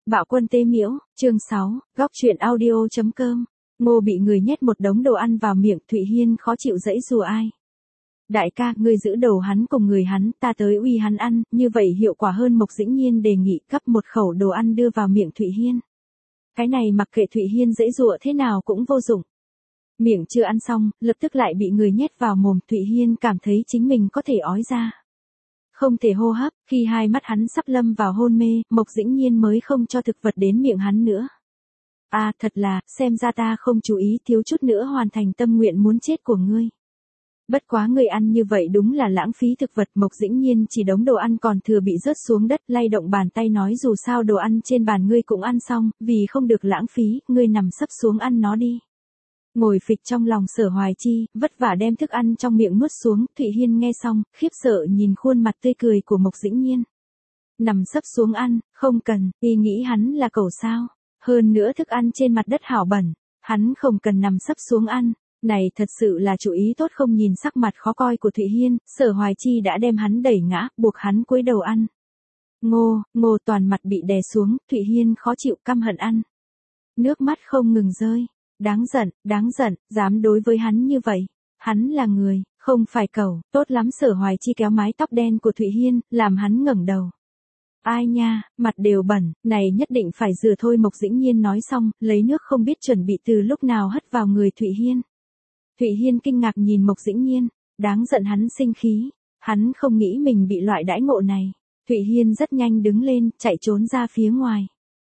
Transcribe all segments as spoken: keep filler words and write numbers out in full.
Bạo quân tế miễu, chương sáu, góc truyện audio.com. Ngô bị người nhét một đống đồ ăn vào miệng, Thụy Hiên khó chịu giãy giụa ai. Đại ca, ngươi giữ đầu hắn cùng người hắn, ta tới uy hắn ăn, như vậy hiệu quả hơn. Mộc Dĩnh Nhiên đề nghị cấp một khẩu đồ ăn đưa vào miệng Thụy Hiên. Cái này mặc kệ Thụy Hiên giãy giụa thế nào cũng vô dụng. Miệng chưa ăn xong, lập tức lại bị người nhét vào mồm, Thụy Hiên cảm thấy chính mình có thể ói ra. Không thể hô hấp, khi hai mắt hắn sắp lâm vào hôn mê, Mộc Dĩnh Nhiên mới không cho thực vật đến miệng hắn nữa. À, thật là, xem ra ta không chú ý, thiếu chút nữa hoàn thành tâm nguyện muốn chết của ngươi. Bất quá ngươi ăn như vậy đúng là lãng phí thực vật. Mộc Dĩnh Nhiên chỉ đống đồ ăn còn thừa bị rớt xuống đất, lay động bàn tay nói dù sao đồ ăn trên bàn ngươi cũng ăn xong, vì không được lãng phí, ngươi nằm sấp xuống ăn nó đi. Ngồi phịch trong lòng Sở Hoài Chi, vất vả đem thức ăn trong miệng nuốt xuống, Thụy Hiên nghe xong, khiếp sợ nhìn khuôn mặt tươi cười của Mộc Dĩnh Nhiên. Nằm sấp xuống ăn, không cần, y nghĩ hắn là cẩu sao. Hơn nữa thức ăn trên mặt đất hảo bẩn, hắn không cần nằm sấp xuống ăn. Này thật sự là chủ ý tốt. Không nhìn sắc mặt khó coi của Thụy Hiên, Sở Hoài Chi đã đem hắn đẩy ngã, buộc hắn cúi đầu ăn. Ngô, ngô toàn mặt bị đè xuống, Thụy Hiên khó chịu căm hận ăn. Nước mắt không ngừng rơi. Đáng giận, đáng giận, dám đối với hắn như vậy. Hắn là người, không phải cẩu. Tốt lắm. Sở Hoài Chi kéo mái tóc đen của Thụy Hiên, làm hắn ngẩng đầu. Ai nha, mặt đều bẩn, này nhất định phải rửa thôi. Mộc Dĩnh Nhiên nói xong, lấy nước không biết chuẩn bị từ lúc nào hất vào người Thụy Hiên. Thụy Hiên kinh ngạc nhìn Mộc Dĩnh Nhiên, đáng giận hắn sinh khí. Hắn không nghĩ mình bị loại đãi ngộ này. Thụy Hiên rất nhanh đứng lên, chạy trốn ra phía ngoài.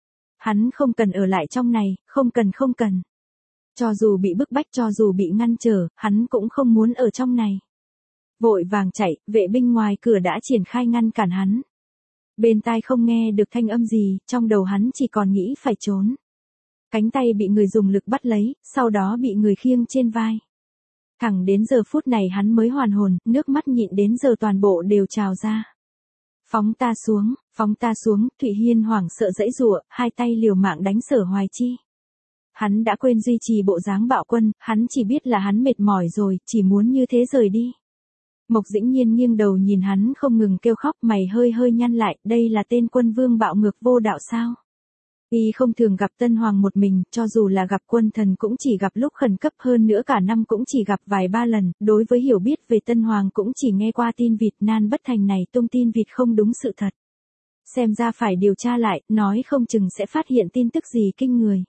Hắn không cần ở lại trong này, không cần không cần. Cho dù bị bức bách, cho dù bị ngăn trở, hắn cũng không muốn ở trong này. Vội vàng chạy, vệ binh ngoài cửa đã triển khai ngăn cản hắn. Bên tai không nghe được thanh âm gì, trong đầu hắn chỉ còn nghĩ phải trốn. Cánh tay bị người dùng lực bắt lấy, sau đó bị người khiêng trên vai. Thẳng đến giờ phút này hắn mới hoàn hồn, nước mắt nhịn đến giờ toàn bộ đều trào ra. Phóng ta xuống, phóng ta xuống, Thụy Hiên hoảng sợ giãy giụa, hai tay liều mạng đánh Sở Hoài Chi. Hắn đã quên duy trì bộ dáng bạo quân, hắn chỉ biết là hắn mệt mỏi rồi, chỉ muốn như thế rời đi. Mộc Dĩnh Nhiên nghiêng đầu nhìn hắn không ngừng kêu khóc, mày hơi hơi nhăn lại, đây là tên quân vương bạo ngược vô đạo sao? Y không thường gặp Tân Hoàng một mình, cho dù là gặp quân thần cũng chỉ gặp lúc khẩn cấp, hơn nữa cả năm cũng chỉ gặp vài ba lần. Đối với hiểu biết về Tân Hoàng cũng chỉ nghe qua tin vịt nan bất thành này tung tin vịt không đúng sự thật. Xem ra phải điều tra lại, nói không chừng sẽ phát hiện tin tức gì kinh người.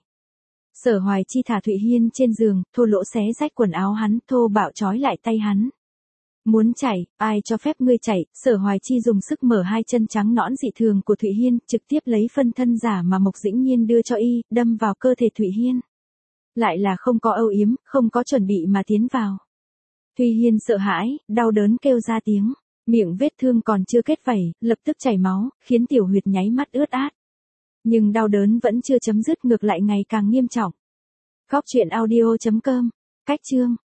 Sở Hoài Chi thả Thụy Hiên trên giường, thô lỗ xé rách quần áo hắn, thô bạo trói lại tay hắn. Muốn chạy, ai cho phép ngươi chạy? Sở Hoài Chi dùng sức mở hai chân trắng nõn dị thường của Thụy Hiên, trực tiếp lấy phân thân giả mà Mộc Dĩnh Nhiên đưa cho y, đâm vào cơ thể Thụy Hiên. Lại là không có âu yếm, không có chuẩn bị mà tiến vào. Thụy Hiên sợ hãi, đau đớn kêu ra tiếng, miệng vết thương còn chưa kết vảy, lập tức chảy máu, khiến tiểu huyệt nháy mắt ướt át. Nhưng đau đớn vẫn chưa chấm dứt, ngược lại ngày càng nghiêm trọng. Góc truyện audio.com, cách chương.